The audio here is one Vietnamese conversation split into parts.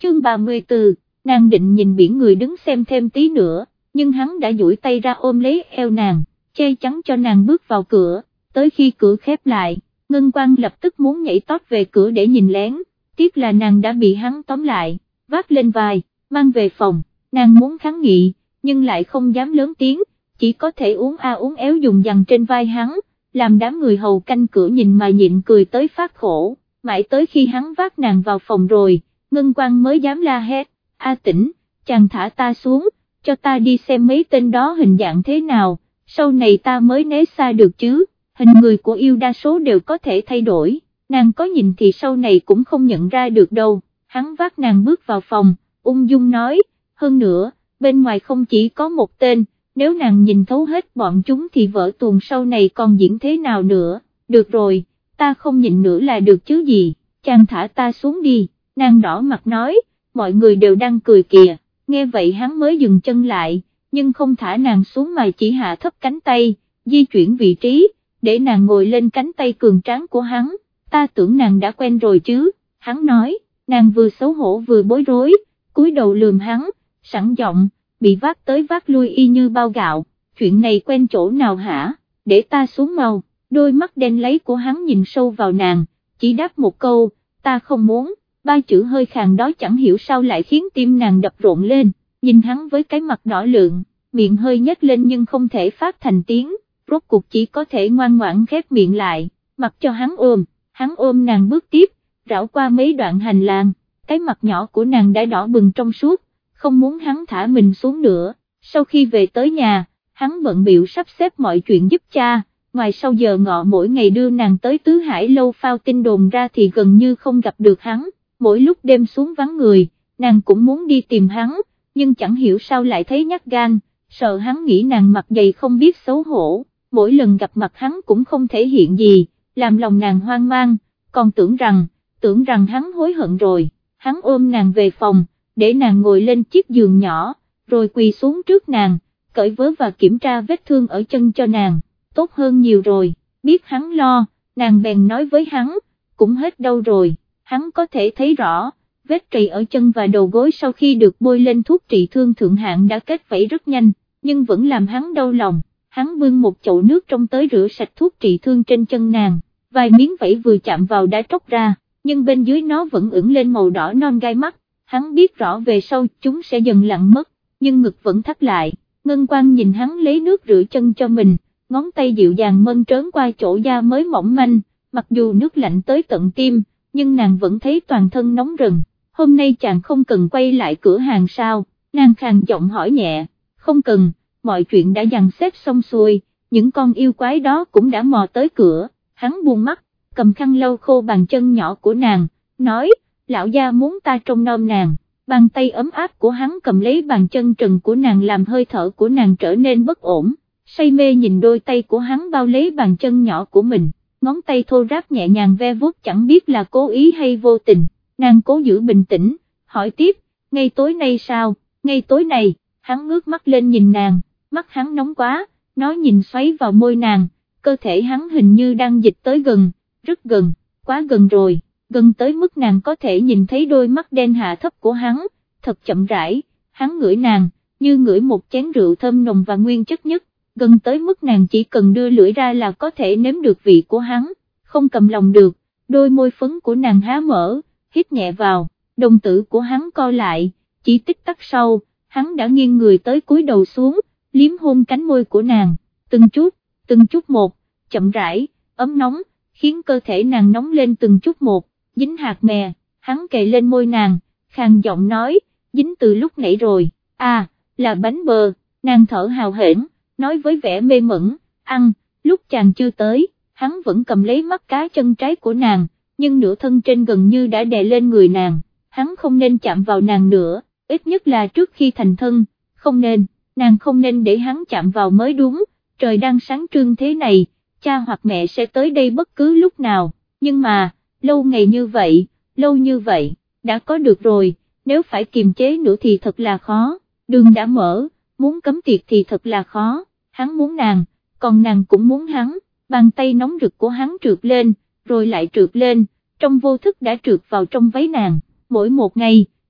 Chương 34, nàng định nhìn biển người đứng xem thêm tí nữa, nhưng hắn đã duỗi tay ra ôm lấy eo nàng, che chắn cho nàng bước vào cửa, tới khi cửa khép lại, Ngân Quang lập tức muốn nhảy tót về cửa để nhìn lén, tiếc là nàng đã bị hắn tóm lại, vác lên vai, mang về phòng, nàng muốn kháng nghị, nhưng lại không dám lớn tiếng, chỉ có thể uốn a uốn éo dùng dằn trên vai hắn, làm đám người hầu canh cửa nhìn mà nhịn cười tới phát khổ, mãi tới khi hắn vác nàng vào phòng rồi, Ngân Quang mới dám la hét, A Tĩnh, chàng thả ta xuống, cho ta đi xem mấy tên đó hình dạng thế nào, sau này ta mới né xa được chứ, hình người của yêu đa số đều có thể thay đổi, nàng có nhìn thì sau này cũng không nhận ra được đâu, hắn vác nàng bước vào phòng, ung dung nói, hơn nữa, bên ngoài không chỉ có một tên, nếu nàng nhìn thấu hết bọn chúng thì vở tuồng sau này còn diễn thế nào nữa, được rồi, ta không nhìn nữa là được chứ gì, chàng thả ta xuống đi, nàng đỏ mặt nói, mọi người đều đang cười kìa, nghe vậy hắn mới dừng chân lại, nhưng không thả nàng xuống mà chỉ hạ thấp cánh tay, di chuyển vị trí, để nàng ngồi lên cánh tay cường tráng của hắn, ta tưởng nàng đã quen rồi chứ, hắn nói, nàng vừa xấu hổ vừa bối rối, cúi đầu lườm hắn, sẵn giọng, bị vác tới vác lui y như bao gạo, chuyện này quen chỗ nào hả, để ta xuống mau, đôi mắt đen lấy của hắn nhìn sâu vào nàng, chỉ đáp một câu, ta không muốn, ba chữ hơi khàn đó chẳng hiểu sao lại khiến tim nàng đập rộn lên, nhìn hắn với cái mặt đỏ lượng, miệng hơi nhếch lên nhưng không thể phát thành tiếng, rốt cuộc chỉ có thể ngoan ngoãn khép miệng lại, mặc cho hắn ôm nàng bước tiếp, rảo qua mấy đoạn hành lang, cái mặt nhỏ của nàng đã đỏ bừng trong suốt, không muốn hắn thả mình xuống nữa, sau khi về tới nhà, hắn bận bịu sắp xếp mọi chuyện giúp cha, ngoài sau giờ ngọ mỗi ngày đưa nàng tới Tứ Hải lâu phao tin đồn ra thì gần như không gặp được hắn, mỗi lúc đêm xuống vắng người, nàng cũng muốn đi tìm hắn, nhưng chẳng hiểu sao lại thấy nhát gan, sợ hắn nghĩ nàng mặt dày không biết xấu hổ, mỗi lần gặp mặt hắn cũng không thể hiện gì, làm lòng nàng hoang mang, còn tưởng rằng hắn hối hận rồi, hắn ôm nàng về phòng, để nàng ngồi lên chiếc giường nhỏ, rồi quỳ xuống trước nàng, cởi vớ và kiểm tra vết thương ở chân cho nàng, tốt hơn nhiều rồi, biết hắn lo, nàng bèn nói với hắn, cũng hết đau rồi, hắn có thể thấy rõ, vết trầy ở chân và đầu gối sau khi được bôi lên thuốc trị thương thượng hạng đã kết vảy rất nhanh, nhưng vẫn làm hắn đau lòng, hắn bưng một chậu nước trong tới rửa sạch thuốc trị thương trên chân nàng, vài miếng vảy vừa chạm vào đã tróc ra, nhưng bên dưới nó vẫn ửng lên màu đỏ non gai mắt, hắn biết rõ về sau chúng sẽ dần lặng mất, nhưng ngực vẫn thắt lại, Ngân Quang nhìn hắn lấy nước rửa chân cho mình, ngón tay dịu dàng mơn trớn qua chỗ da mới mỏng manh, mặc dù nước lạnh tới tận tim, nhưng nàng vẫn thấy toàn thân nóng rừng, hôm nay chàng không cần quay lại cửa hàng sao, nàng khàn giọng hỏi nhẹ, không cần, mọi chuyện đã dàn xếp xong xuôi, những con yêu quái đó cũng đã mò tới cửa, hắn buông mắt, cầm khăn lau khô bàn chân nhỏ của nàng, nói, lão gia muốn ta trông nom nàng, bàn tay ấm áp của hắn cầm lấy bàn chân trần của nàng làm hơi thở của nàng trở nên bất ổn, say mê nhìn đôi tay của hắn bao lấy bàn chân nhỏ của mình, ngón tay thô ráp nhẹ nhàng ve vuốt chẳng biết là cố ý hay vô tình, nàng cố giữ bình tĩnh, hỏi tiếp, ngay tối nay sao, ngay tối này, hắn ngước mắt lên nhìn nàng, mắt hắn nóng quá, nó nhìn xoáy vào môi nàng, cơ thể hắn hình như đang dịch tới gần, rất gần, quá gần rồi, gần tới mức nàng có thể nhìn thấy đôi mắt đen hạ thấp của hắn, thật chậm rãi, hắn ngửi nàng, như ngửi một chén rượu thơm nồng và nguyên chất nhất, gần tới mức nàng chỉ cần đưa lưỡi ra là có thể nếm được vị của hắn, không cầm lòng được, đôi môi phấn của nàng há mở, hít nhẹ vào, đồng tử của hắn co lại, chỉ tích tắc sau, hắn đã nghiêng người tới cúi đầu xuống, liếm hôn cánh môi của nàng, từng chút một, chậm rãi, ấm nóng, khiến cơ thể nàng nóng lên từng chút một, dính hạt mè, hắn kề lên môi nàng, khàn giọng nói, dính từ lúc nãy rồi, à, là bánh bơ, nàng thở hào hển, nói với vẻ mê mẩn, ăn, lúc chàng chưa tới, hắn vẫn cầm lấy mắt cá chân trái của nàng, nhưng nửa thân trên gần như đã đè lên người nàng, hắn không nên chạm vào nàng nữa, ít nhất là trước khi thành thân, không nên, nàng không nên để hắn chạm vào mới đúng, trời đang sáng trưng thế này, cha hoặc mẹ sẽ tới đây bất cứ lúc nào, nhưng mà, lâu như vậy, đã có được rồi, nếu phải kiềm chế nữa thì thật là khó, đường đã mở, muốn cấm tiệt thì thật là khó, hắn muốn nàng, còn nàng cũng muốn hắn, bàn tay nóng rực của hắn trượt lên, rồi lại trượt lên, trong vô thức đã trượt vào trong váy nàng, mỗi một ngày,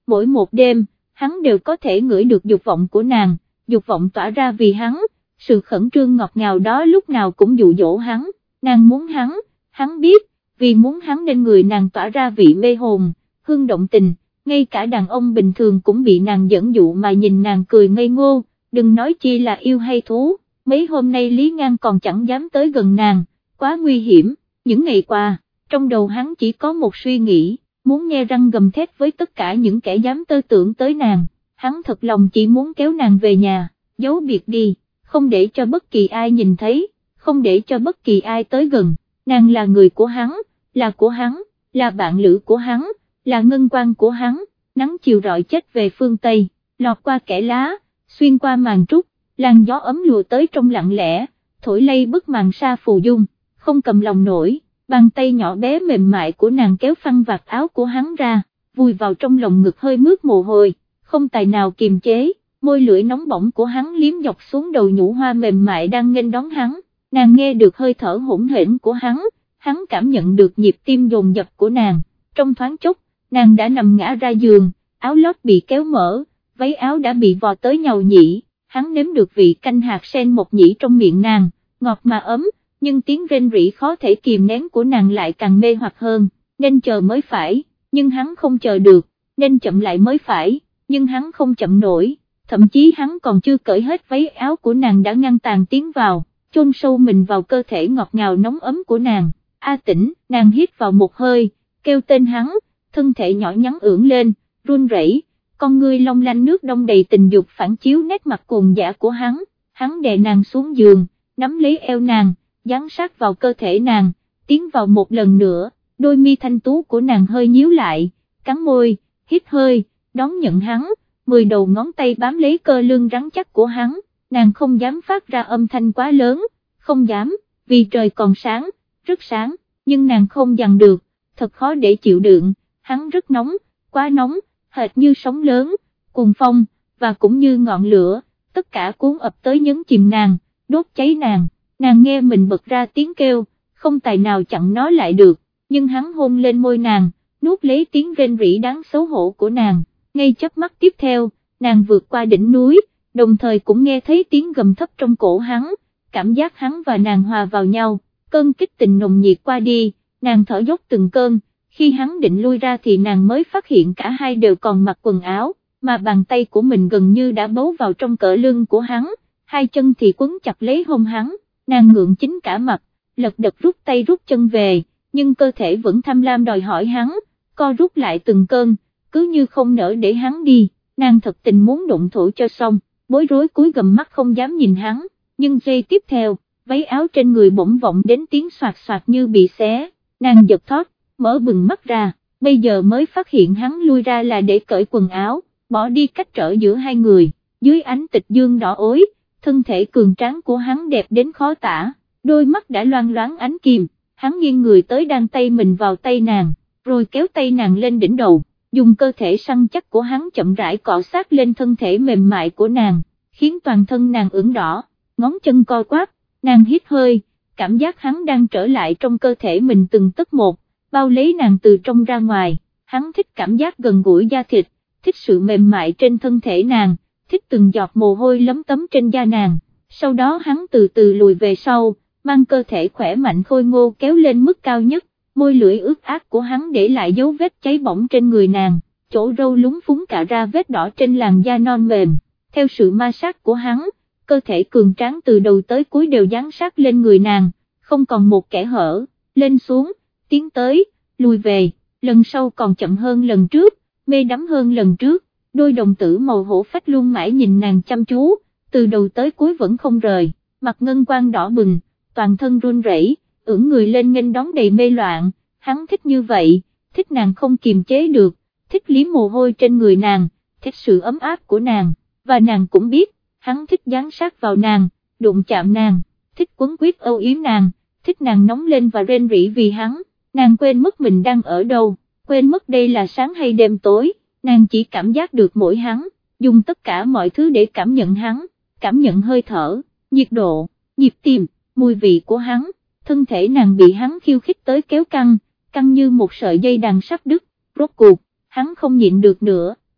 mỗi một đêm, hắn đều có thể ngửi được dục vọng của nàng, dục vọng tỏa ra vì hắn, sự khẩn trương ngọt ngào đó lúc nào cũng dụ dỗ hắn, nàng muốn hắn biết, vì muốn hắn nên người nàng tỏa ra vị mê hồn, hương động tình, ngay cả đàn ông bình thường cũng bị nàng dẫn dụ mà nhìn nàng cười ngây ngô, đừng nói chi là yêu hay thú, mấy hôm nay Lý Ngang còn chẳng dám tới gần nàng, quá nguy hiểm, những ngày qua, trong đầu hắn chỉ có một suy nghĩ, muốn nhe răng gầm thét với tất cả những kẻ dám tơ tưởng tới nàng, hắn thật lòng chỉ muốn kéo nàng về nhà, giấu biệt đi, không để cho bất kỳ ai nhìn thấy, không để cho bất kỳ ai tới gần, nàng là người của hắn, là của hắn, là bạn lữ của hắn, là ngân quan của hắn, nắng chiều rọi chết về phương Tây, lọt qua kẽ lá, xuyên qua màn trúc, làn gió ấm lùa tới trong lặng lẽ, thổi lay bức màn sa phù dung, không cầm lòng nổi, bàn tay nhỏ bé mềm mại của nàng kéo phăng vạt áo của hắn ra, vùi vào trong lòng ngực hơi mướt mồ hôi, không tài nào kiềm chế, môi lưỡi nóng bỏng của hắn liếm dọc xuống đầu nhũ hoa mềm mại đang nghênh đón hắn, nàng nghe được hơi thở hỗn hển của hắn cảm nhận được nhịp tim dồn dập của nàng, trong thoáng chốc, nàng đã nằm ngã ra giường, áo lót bị kéo mở, váy áo đã bị vò tới nhầu nhĩ, hắn nếm được vị canh hạt sen mộc nhĩ trong miệng nàng, ngọt mà ấm, nhưng tiếng rên rỉ khó thể kìm nén của nàng lại càng mê hoặc hơn, nên chờ mới phải, nhưng hắn không chờ được, nên chậm lại mới phải, nhưng hắn không chậm nổi, thậm chí hắn còn chưa cởi hết váy áo của nàng đã ngăn tàn tiến vào, chôn sâu mình vào cơ thể ngọt ngào nóng ấm của nàng, A Tĩnh, nàng hít vào một hơi, kêu tên hắn, thân thể nhỏ nhắn ưỡn lên, run rẩy, con ngươi long lanh nước đông đầy tình dục phản chiếu nét mặt cuồng dã của hắn đè nàng xuống giường, nắm lấy eo nàng, dán sát vào cơ thể nàng, tiến vào một lần nữa, đôi mi thanh tú của nàng hơi nhíu lại, cắn môi, hít hơi, đón nhận hắn, 10 đầu ngón tay bám lấy cơ lưng rắn chắc của hắn, nàng không dám phát ra âm thanh quá lớn, không dám, vì trời còn sáng, rất sáng, nhưng nàng không dằn được, thật khó để chịu đựng, hắn rất nóng, quá nóng, hệt như sóng lớn, cuồng phong, và cũng như ngọn lửa, tất cả cuốn ập tới nhấn chìm nàng, đốt cháy nàng nghe mình bật ra tiếng kêu, không tài nào chặn nó lại được, nhưng hắn hôn lên môi nàng, nuốt lấy tiếng rên rỉ đáng xấu hổ của nàng, ngay chớp mắt tiếp theo, nàng vượt qua đỉnh núi, đồng thời cũng nghe thấy tiếng gầm thấp trong cổ hắn, cảm giác hắn và nàng hòa vào nhau, cơn kích tình nồng nhiệt qua đi, nàng thở dốc từng cơn, khi hắn định lui ra thì nàng mới phát hiện cả hai đều còn mặc quần áo, mà bàn tay của mình gần như đã bấu vào trong cỡ lưng của hắn, hai chân thì quấn chặt lấy hông hắn, nàng ngượng chính cả mặt, lật đật rút tay rút chân về, nhưng cơ thể vẫn tham lam đòi hỏi hắn, co rút lại từng cơn, cứ như không nỡ để hắn đi, nàng thật tình muốn đụng thổ cho xong, bối rối cúi gằm mắt không dám nhìn hắn, nhưng giây tiếp theo, váy áo trên người bỗng vọng đến tiếng soạt soạt như bị xé, nàng giật thót, mở bừng mắt ra, bây giờ mới phát hiện hắn lui ra là để cởi quần áo, bỏ đi cách trở giữa hai người, dưới ánh tịch dương đỏ ối, thân thể cường tráng của hắn đẹp đến khó tả, đôi mắt đã loang loáng ánh kim, hắn nghiêng người tới đan tay mình vào tay nàng, rồi kéo tay nàng lên đỉnh đầu, dùng cơ thể săn chắc của hắn chậm rãi cọ sát lên thân thể mềm mại của nàng, khiến toàn thân nàng ửng đỏ, ngón chân co quắp, nàng hít hơi, cảm giác hắn đang trở lại trong cơ thể mình từng tấc một, bao lấy nàng từ trong ra ngoài, hắn thích cảm giác gần gũi da thịt, thích sự mềm mại trên thân thể nàng, thích từng giọt mồ hôi lấm tấm trên da nàng, sau đó hắn từ từ lùi về sau, mang cơ thể khỏe mạnh khôi ngô kéo lên mức cao nhất, môi lưỡi ướt át của hắn để lại dấu vết cháy bỏng trên người nàng, chỗ râu lúng phúng cả ra vết đỏ trên làn da non mềm, theo sự ma sát của hắn, cơ thể cường tráng từ đầu tới cuối đều dán sát lên người nàng, không còn một kẽ hở, lên xuống, tiến tới, lùi về, lần sau còn chậm hơn lần trước, mê đắm hơn lần trước, đôi đồng tử màu hổ phách luôn mãi nhìn nàng chăm chú, từ đầu tới cuối vẫn không rời, mặt ngân quang đỏ bừng, toàn thân run rẩy, ưỡn người lên nghênh đón đầy mê loạn, hắn thích như vậy, thích nàng không kiềm chế được, thích liếm mồ hôi trên người nàng, thích sự ấm áp của nàng, và nàng cũng biết, hắn thích dán sát vào nàng, đụng chạm nàng, thích quấn quýt âu yếm nàng, thích nàng nóng lên và rên rỉ vì hắn, nàng quên mất mình đang ở đâu, quên mất đây là sáng hay đêm tối, nàng chỉ cảm giác được mỗi hắn, dùng tất cả mọi thứ để cảm nhận hắn, cảm nhận hơi thở, nhiệt độ, nhịp tim, mùi vị của hắn, thân thể nàng bị hắn khiêu khích tới kéo căng như một sợi dây đàn sắp đứt, rốt cuộc, hắn không nhịn được nữa,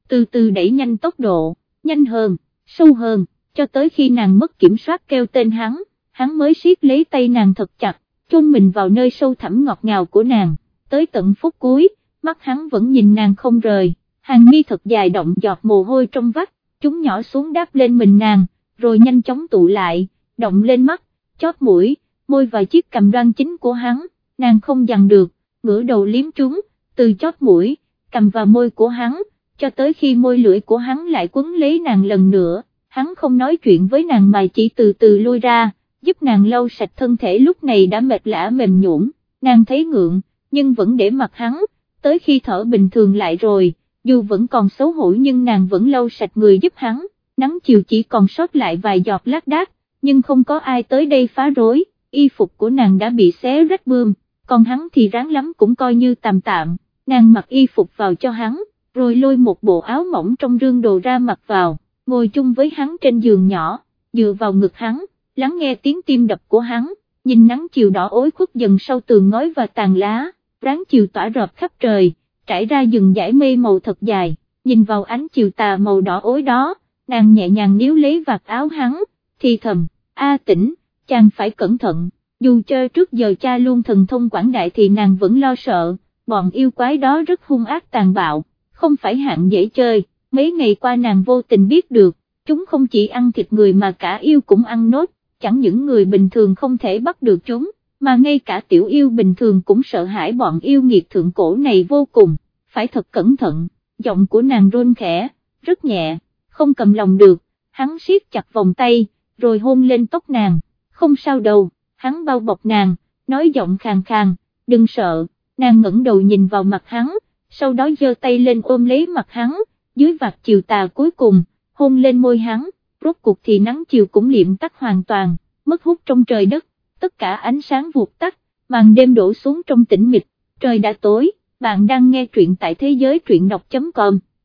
từ từ đẩy nhanh tốc độ, nhanh hơn, sâu hơn, cho tới khi nàng mất kiểm soát kêu tên hắn mới siết lấy tay nàng thật chặt, chôn mình vào nơi sâu thẳm ngọt ngào của nàng, tới tận phút cuối, mắt hắn vẫn nhìn nàng không rời, hàng mi thật dài động giọt mồ hôi trong vắt, chúng nhỏ xuống đáp lên mình nàng, rồi nhanh chóng tụ lại, động lên mắt, chóp mũi, môi và chiếc cằm đoan chính của hắn, nàng không dằn được, ngửa đầu liếm chúng, từ chóp mũi, cằm và môi của hắn, cho tới khi môi lưỡi của hắn lại quấn lấy nàng lần nữa, hắn không nói chuyện với nàng mà chỉ từ từ lui ra, giúp nàng lau sạch thân thể lúc này đã mệt lả mềm nhũn, nàng thấy ngượng, nhưng vẫn để mặc hắn, tới khi thở bình thường lại rồi, dù vẫn còn xấu hổ nhưng nàng vẫn lau sạch người giúp hắn, nắng chiều chỉ còn sót lại vài giọt lác đác, nhưng không có ai tới đây phá rối, y phục của nàng đã bị xé rách bươm, còn hắn thì ráng lắm cũng coi như tạm tạm, nàng mặc y phục vào cho hắn, rồi lôi một bộ áo mỏng trong rương đồ ra mặc vào, ngồi chung với hắn trên giường nhỏ, dựa vào ngực hắn, lắng nghe tiếng tim đập của hắn, nhìn nắng chiều đỏ ối khuất dần sau tường ngói và tàn lá, ráng chiều tỏa rợp khắp trời, trải ra rừng dải mây màu thật dài, nhìn vào ánh chiều tà màu đỏ ối đó, nàng nhẹ nhàng níu lấy vạt áo hắn, thì thầm, A Tĩnh, chàng phải cẩn thận, dù chơi trước giờ cha luôn thần thông quảng đại thì nàng vẫn lo sợ, bọn yêu quái đó rất hung ác tàn bạo, không phải hạng dễ chơi, mấy ngày qua nàng vô tình biết được, chúng không chỉ ăn thịt người mà cả yêu cũng ăn nốt, chẳng những người bình thường không thể bắt được chúng, mà ngay cả tiểu yêu bình thường cũng sợ hãi bọn yêu nghiệt thượng cổ này vô cùng, phải thật cẩn thận, giọng của nàng run khẽ, rất nhẹ, không cầm lòng được, hắn siết chặt vòng tay, rồi hôn lên tóc nàng, không sao đâu, hắn bao bọc nàng, nói giọng khàn khàn, đừng sợ, nàng ngẩng đầu nhìn vào mặt hắn, sau đó giơ tay lên ôm lấy mặt hắn, dưới vạt chiều tà cuối cùng, hôn lên môi hắn, rốt cuộc thì nắng chiều cũng liệm tắt hoàn toàn, mất hút trong trời đất, tất cả ánh sáng vụt tắt, màn đêm đổ xuống trong tĩnh mịch, trời đã tối, bạn đang nghe truyện tại thế giới truyện đọc.com.